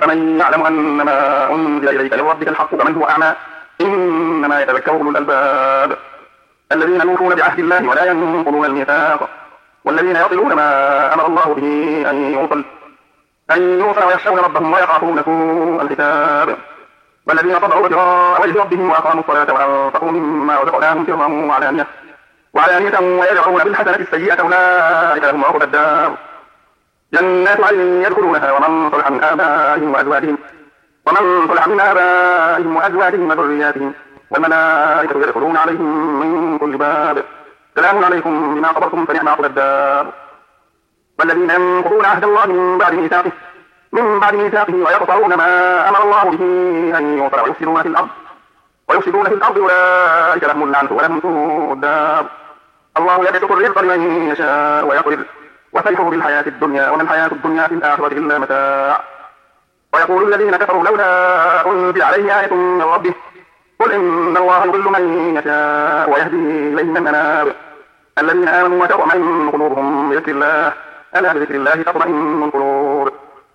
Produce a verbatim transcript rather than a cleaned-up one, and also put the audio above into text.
أفمن يعلم أن ما أنزل إليك من ربك الحق كمن هو أعمى إنما يتذكر أولو الألباب الذين يوفون بعهد الله ولا ينقضون الميثاق والذين يصلون ما أمر الله به أن يوصل أن يوصل ويخشون ربهم ويخافون سوء الحساب والذين صبروا ابتغاء وجه ربهم وأقاموا الصلاة وأنفقوا مما رزقناهم سرا وعلانية وعلانية ويدعون بالحسنة السيئة أولئك لهم عقبى الدار جنات عدن يدخلونها ومن صلح من آبائهم وأزواجهم ومن صلح من آبائهم وأزواجهم وذرياتهم والملائكة يدخلون عليهم من كل باب سلام عليكم بما صبرتم فنعم عقبى الدار والذين ينقضون عهد الله من بعد ميثاقه من بعد ميثاقه ويقطعون ما أمر الله به أن يوصل ويفسدون في الأرض ويفسدون في الأرض أولئك لهم اللعنة ولهم سوء الدار الله يبسط الرزق لمن يشاء ويقدر وفرحوا بالحياة الدنيا وما الحياة الدنيا في الآخرة إلا متاع ويقول الذين كفروا لولا أنزل عليه آية من ربه قل إن الله يضل من يشاء ويهدي إليه من أناب الذين آمنوا وتطمئن قلوبهم بذكر الله ألا بذكر الله تطمئن القلوب